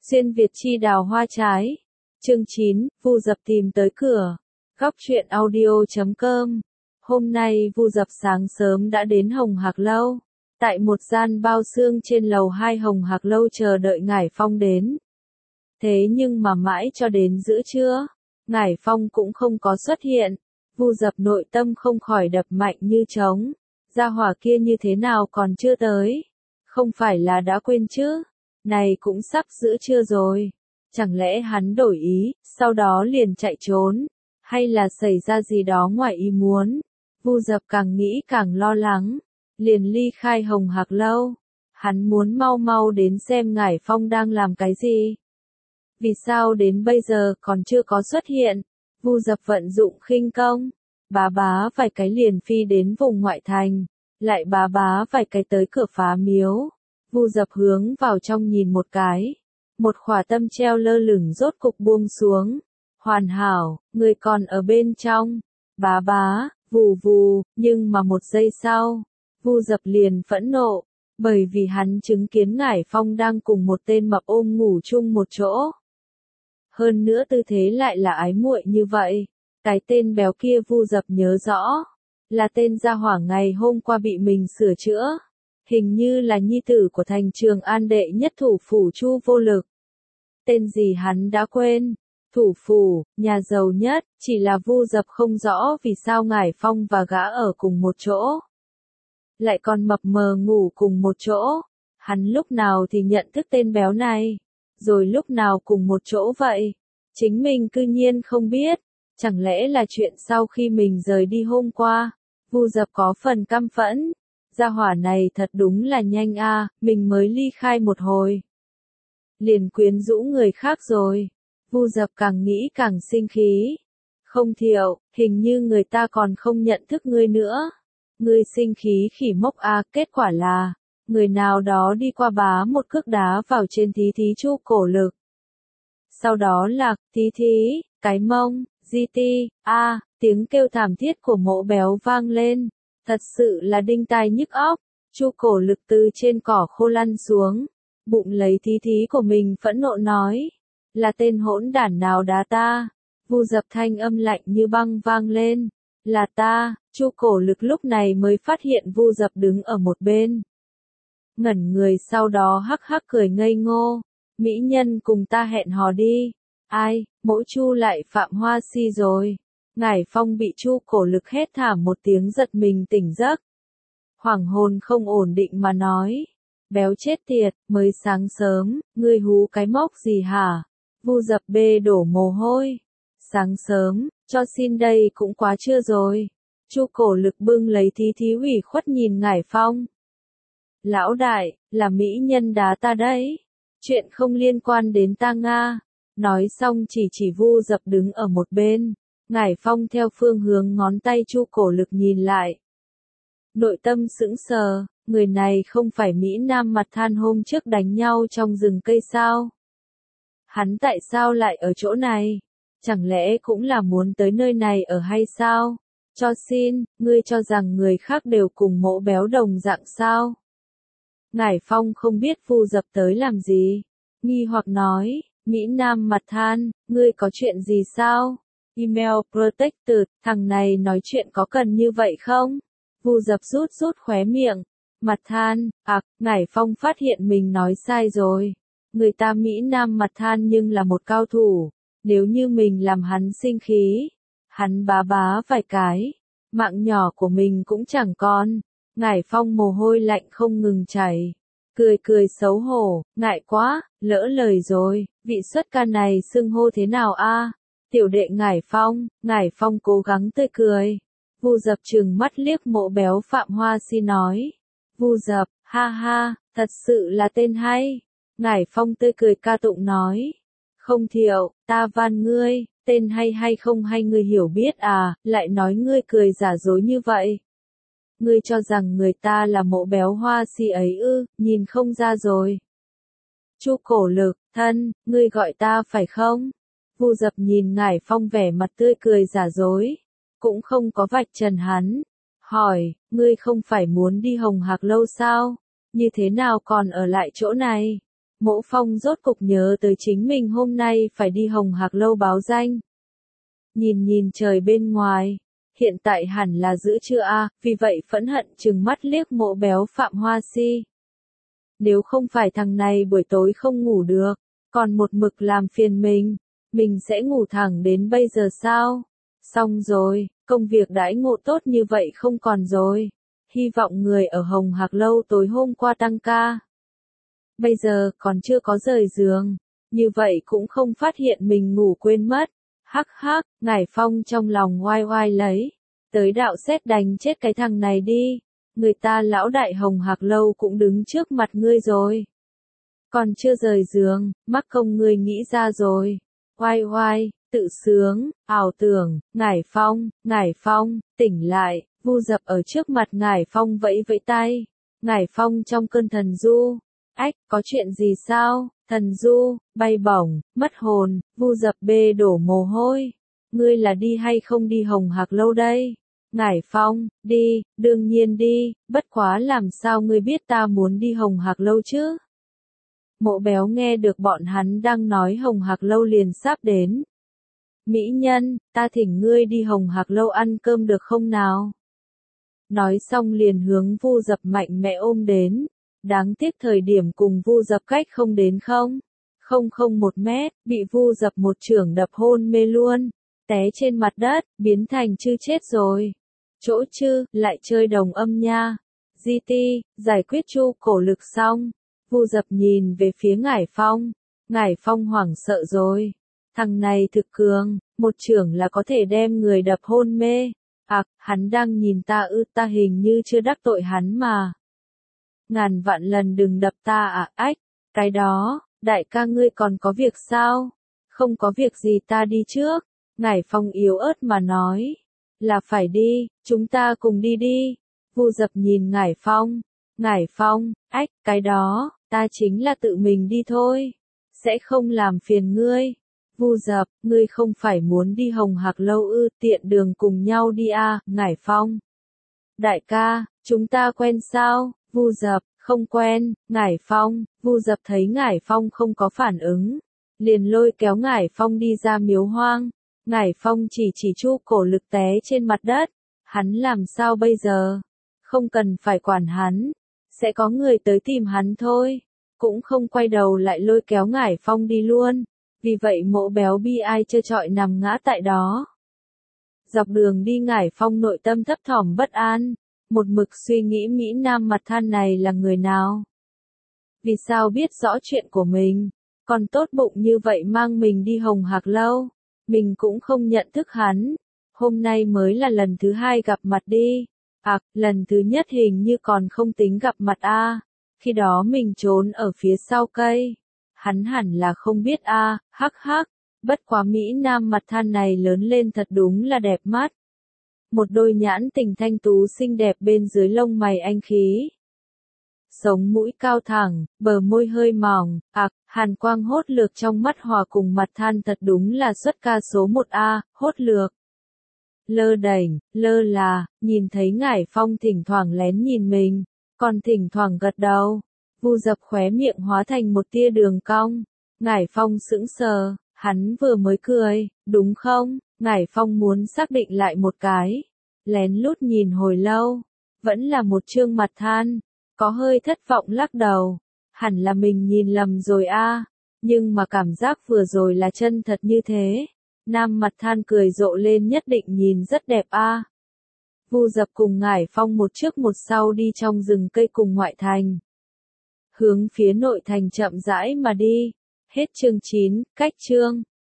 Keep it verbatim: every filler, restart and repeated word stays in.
Xuyên Việt chi đào hoa trái. Chương chín, Vu Dập tìm tới cửa. Góc truyện audio chấm com. Hôm nay Vu Dập sáng sớm đã đến Hồng Hạc Lâu. Tại một gian bao xương trên lầu hai Hồng Hạc Lâu chờ đợi Ngải Phong đến. Thế nhưng mà mãi cho đến giữa trưa, Ngải Phong cũng không có xuất hiện. Vu Dập nội tâm không khỏi đập mạnh như trống. Gia hỏa kia như thế nào còn chưa tới? Không phải là đã quên chứ? Này cũng sắp giữa trưa rồi. Chẳng lẽ hắn đổi ý, sau đó liền chạy trốn? Hay là xảy ra gì đó ngoài ý muốn? Vu Dập càng nghĩ càng lo lắng. Liền ly khai Hồng Hạc Lâu. Hắn muốn mau mau đến xem Ngải Phong đang làm cái gì. Vì sao đến bây giờ còn chưa có xuất hiện? Vu Dập vận dụng khinh công. Bá bá vài cái liền phi đến vùng ngoại thành. Lại bá bá vài cái tới cửa Phá Miếu. Vu Dập hướng vào trong nhìn một cái. Một khỏa tâm treo lơ lửng rốt cục buông xuống. Hoàn hảo, người còn ở bên trong. Bá bá, vù vù, nhưng mà một giây sau, Vu Dập liền phẫn nộ. Bởi vì hắn chứng kiến Ngải Phong đang cùng một tên mập ôm ngủ chung một chỗ. Hơn nữa tư thế lại là ái muội như vậy. Cái tên béo kia Vu Dập nhớ rõ. Là tên gia hỏa ngày hôm qua bị mình sửa chữa. Hình như là nhi tử của thành Trường An đệ nhất thủ phủ Chu Vô Lực. Tên gì hắn đã quên. Thủ phủ, nhà giàu nhất, chỉ là Vu Dập không rõ vì sao Ngải Phong và gã ở cùng một chỗ. Lại còn mập mờ ngủ cùng một chỗ. Hắn lúc nào thì nhận thức tên béo này. Rồi lúc nào cùng một chỗ vậy. Chính mình cư nhiên không biết. Chẳng lẽ là chuyện sau khi mình rời đi hôm qua. Vu Dập có phần căm phẫn. Gia hỏa này thật đúng là nhanh a, à, mình mới ly khai một hồi. Liền quyến rũ người khác rồi. Vu Dập càng nghĩ càng sinh khí. Không Thiệu, hình như người ta còn không nhận thức ngươi nữa. Ngươi sinh khí khỉ mốc a, à, kết quả là, người nào đó đi qua bá một cước đá vào trên Thí Thí Chu Cổ Lực. Sau đó là, Thí Thí, cái mông, di ti, a, à, tiếng kêu thảm thiết của Mộ Béo vang lên. Thật sự là đinh tai nhức óc. Chu Cổ Lực từ trên cỏ khô lăn xuống, bụng lấy Thí Thí của mình phẫn nộ nói, là tên hỗn đản nào đá ta? Vu Dập thanh âm lạnh như băng vang lên, là ta. Chu Cổ Lực lúc này mới phát hiện Vu Dập đứng ở một bên, ngẩn người, sau đó hắc hắc cười ngây ngô, mỹ nhân cùng ta hẹn hò đi. Ai, Mỗ Chu lại phạm hoa si rồi. Ngải Phong bị Chu Cổ Lực hét thảm một tiếng giật mình tỉnh giấc. Hoảng hồn không ổn định mà nói. Béo chết tiệt, mới sáng sớm, ngươi hú cái mốc gì hả? Vu Dập bê đổ mồ hôi. Sáng sớm, cho xin đây cũng quá trưa rồi. Chu Cổ Lực bưng lấy Thí Thí ủy khuất nhìn Ngải Phong. Lão đại, là mỹ nhân đá ta đấy. Chuyện không liên quan đến ta Nga. Nói xong chỉ chỉ Vu Dập đứng ở một bên. Ngải Phong theo phương hướng ngón tay Chu Cổ Lực nhìn lại. Nội tâm sững sờ, người này không phải Mỹ Nam mặt than hôm trước đánh nhau trong rừng cây sao? Hắn tại sao lại ở chỗ này? Chẳng lẽ cũng là muốn tới nơi này ở hay sao? Cho xin, ngươi cho rằng người khác đều cùng Mộ Béo đồng dạng sao? Ngải Phong không biết Vu Dập tới làm gì. Nghi hoặc nói, Mỹ Nam mặt than, ngươi có chuyện gì sao? Email Protected, thằng này nói chuyện có cần như vậy không? Vu Dập rút rút khóe miệng. Mặt than, à, Ngải Phong phát hiện mình nói sai rồi. Người ta Mỹ Nam mặt than nhưng là một cao thủ. Nếu như mình làm hắn sinh khí, hắn bá bá vài cái, mạng nhỏ của mình cũng chẳng còn. Ngải Phong mồ hôi lạnh không ngừng chảy. Cười cười xấu hổ, ngại quá, lỡ lời rồi, vị xuất ca này xưng hô thế nào a? Tiểu đệ Ngải Phong. Ngải Phong cố gắng tươi cười. Vu Dập trừng mắt liếc Mộ Béo Phạm Hoa Si nói. Vu Dập, ha ha, thật sự là tên hay. Ngải Phong tươi cười ca tụng nói. Không Thiệu, ta van ngươi, tên hay hay không hay ngươi hiểu biết à, lại nói ngươi cười giả dối như vậy. Ngươi cho rằng người ta là Mộ Béo Hoa Si ấy ư, nhìn không ra rồi. Chu Cổ Lực, thân, ngươi gọi ta phải không? Vu Dập nhìn Ngải Phong vẻ mặt tươi cười giả dối, cũng không có vạch trần hắn. Hỏi, ngươi không phải muốn đi Hồng Hạc Lâu sao? Như thế nào còn ở lại chỗ này? Mộ Phong rốt cục nhớ tới chính mình hôm nay phải đi Hồng Hạc Lâu báo danh. Nhìn nhìn trời bên ngoài, hiện tại hẳn là giữa trưa a, vì vậy phẫn hận trừng mắt liếc Mộ Béo Phạm Hoa Si. Nếu không phải thằng này buổi tối không ngủ được, còn một mực làm phiền mình, mình sẽ ngủ thẳng đến bây giờ sao? Xong rồi, công việc đãi ngộ tốt như vậy không còn rồi. Hy vọng người ở Hồng Hạc Lâu tối hôm qua tăng ca. Bây giờ còn chưa có rời giường, như vậy cũng không phát hiện mình ngủ quên mất. Hắc hắc, Ngải Phong trong lòng oai oai lấy. Tới đạo xét đánh chết cái thằng này đi. Người ta lão đại Hồng Hạc Lâu cũng đứng trước mặt ngươi rồi. Còn chưa rời giường, mắc công ngươi nghĩ ra rồi. Oai oai, tự sướng, ảo tưởng, Ngải Phong, Ngải Phong, tỉnh lại, Vu Dập ở trước mặt Ngải Phong vẫy vẫy tay. Ngải Phong trong cơn thần du. Ách, có chuyện gì sao? Thần du, bay bổng, mất hồn, Vu Dập bê đổ mồ hôi. Ngươi là đi hay không đi Hồng Hạc Lâu đây? Ngải Phong, đi, đương nhiên đi, bất quá làm sao ngươi biết ta muốn đi Hồng Hạc Lâu chứ? Mộ Béo nghe được bọn hắn đang nói Hồng Hạc Lâu liền sắp đến. Mỹ nhân, ta thỉnh ngươi đi Hồng Hạc Lâu ăn cơm được không nào? Nói xong liền hướng Vu Dập mạnh mẽ ôm đến. Đáng tiếc thời điểm cùng Vu Dập cách không đến không. Không không một mét, bị Vu Dập một chưởng đập hôn mê luôn. Té trên mặt đất, biến thành chư chết rồi. Chỗ chư, lại chơi đồng âm nha. giê tê, giải quyết chu cổ lực xong. Vu Dập nhìn về phía Ngải Phong. Ngải Phong hoảng sợ rồi. Thằng này thực cường, một chưởng là có thể đem người đập hôn mê. À, hắn đang nhìn ta ư, ta hình như chưa đắc tội hắn mà. Ngàn vạn lần đừng đập ta à, ách, cái đó, đại ca ngươi còn có việc sao? Không có việc gì ta đi trước. Ngải Phong yếu ớt mà nói. Là phải đi, chúng ta cùng đi đi. Vu Dập nhìn Ngải Phong. Ngải Phong, ách, cái đó, ta chính là tự mình đi thôi. Sẽ không làm phiền ngươi. Vu Dập, ngươi không phải muốn đi Hồng Hạc Lâu ư, tiện đường cùng nhau đi à, Ngải Phong. Đại ca, chúng ta quen sao? Vu Dập, không quen. Ngải Phong, Vu Dập thấy Ngải Phong không có phản ứng, liền lôi kéo Ngải Phong đi ra miếu hoang. Ngải Phong chỉ chỉ chu cổ lực té trên mặt đất. Hắn làm sao bây giờ? Không cần phải quản hắn. Sẽ có người tới tìm hắn thôi. Cũng không quay đầu lại lôi kéo Ngải Phong đi luôn. Vì vậy Mộ Béo bi ai trơ trọi nằm ngã tại đó. Dọc đường đi Ngải Phong nội tâm thấp thỏm bất an. Một mực suy nghĩ Mỹ Nam mặt than này là người nào? Vì sao biết rõ chuyện của mình? Còn tốt bụng như vậy mang mình đi Hồng Hạc Lâu. Mình cũng không nhận thức hắn. Hôm nay mới là lần thứ hai gặp mặt đi. À, lần thứ nhất hình như còn không tính gặp mặt a. À. Khi đó mình trốn ở phía sau cây. Hắn hẳn là không biết a, à, hắc hắc. Bất quá Mỹ Nam mặt than này lớn lên thật đúng là đẹp mắt. Một đôi nhãn tình thanh tú xinh đẹp bên dưới lông mày anh khí. Sống mũi cao thẳng, bờ môi hơi mỏng, ạc, hàn quang hốt lược trong mắt hòa cùng mặt than thật đúng là xuất ca số một a, hốt lược. Lơ đẩy, lơ là, nhìn thấy Ngải Phong thỉnh thoảng lén nhìn mình, còn thỉnh thoảng gật đầu. Vu Dập khóe miệng hóa thành một tia đường cong. Ngải Phong sững sờ, hắn vừa mới cười, đúng không? Ngải Phong muốn xác định lại một cái. Lén lút nhìn hồi lâu, vẫn là một trương mặt than. Có hơi thất vọng lắc đầu. Hẳn là mình nhìn lầm rồi a, à. Nhưng mà cảm giác vừa rồi là chân thật như thế. Nam mặt than cười rộ lên nhất định nhìn rất đẹp a. À. Vu Dập cùng Ngải Phong một trước một sau đi trong rừng cây cùng ngoại thành. Hướng phía nội thành chậm rãi mà đi. Hết chương chín, cách chương.